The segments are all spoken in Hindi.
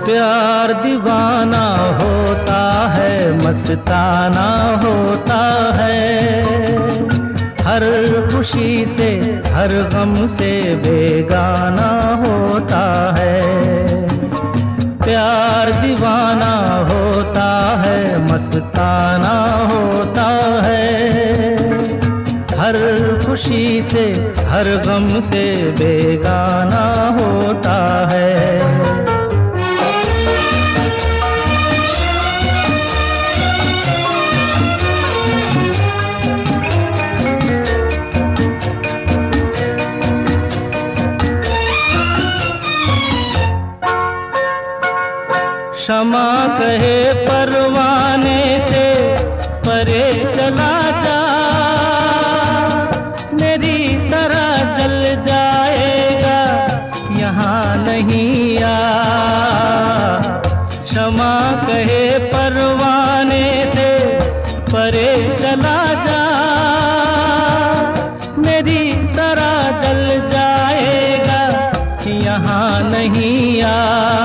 प्यार दीवाना होता है, मस्ताना होता है। हर खुशी से हर गम से बेगाना होता है। प्यार दीवाना होता है, मस्ताना होता है। हर खुशी से हर गम से बेगाना होता है। क्षमा कहे परवाने से परे चला जा, मेरी तरह जल जाएगा यहाँ नहीं आ। क्षमा कहे परवाने से परे चला जा, मेरी तरह जल जाएगा यहाँ नहीं आ।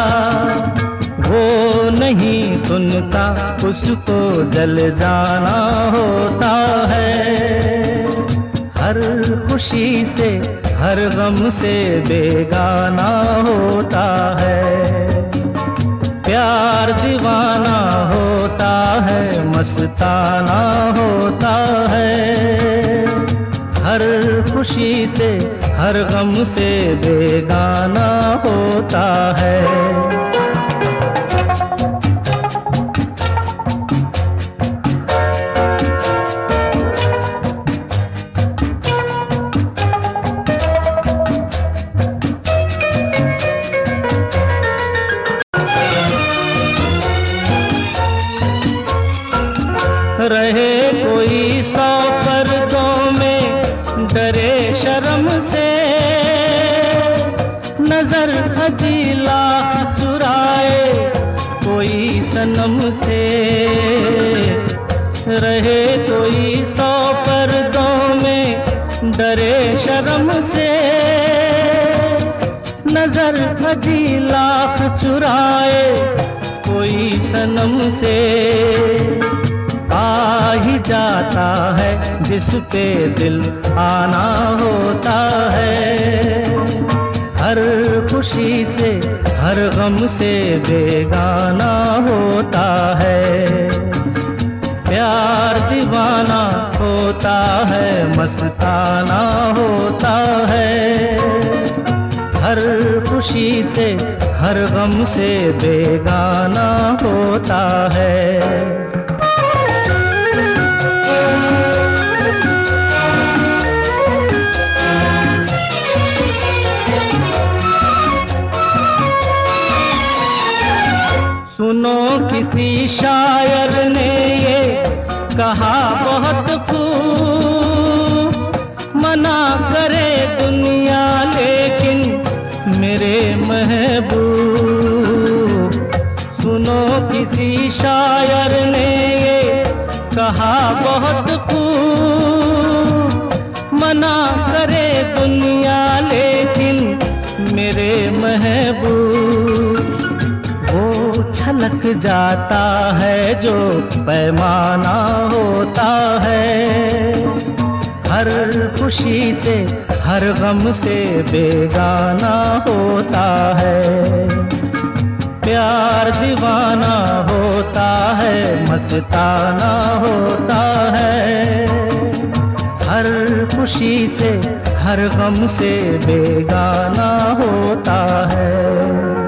वो नहीं सुनता उसको जल जाना होता है। हर खुशी से हर गम से बेगाना होता है। प्यार दीवाना होता है, मस्ताना होता है। हर खुशी से हर गम से बेगाना होता है। रहे कोई 100 पर्दों में डरे शर्म से, नजर हजी लाख चुराए कोई सनम से। रहे कोई 100 पर्दों में डरे शर्म से, नजर हजी लाख चुराए कोई सनम से। आ ही जाता है जिस पे दिल आना होता है। हर खुशी से हर गम से बेगाना होता है। प्यार दीवाना होता है, मस्ताना होता है। हर खुशी से हर गम से बेगाना होता है। सुनो किसी शायर ने ये कहा बहुत खूब, मना करे दुनिया लेकिन मेरे महबूब। सुनो किसी शायर ने ये कहा बहुत खूब, मना करे दुनिया लेकिन मेरे महबूब। छलक जाता है जो पैमाना होता है। हर खुशी से हर गम से बेगाना होता है। प्यार दीवाना होता है, मस्ताना होता है। हर खुशी से हर गम से बेगाना होता है।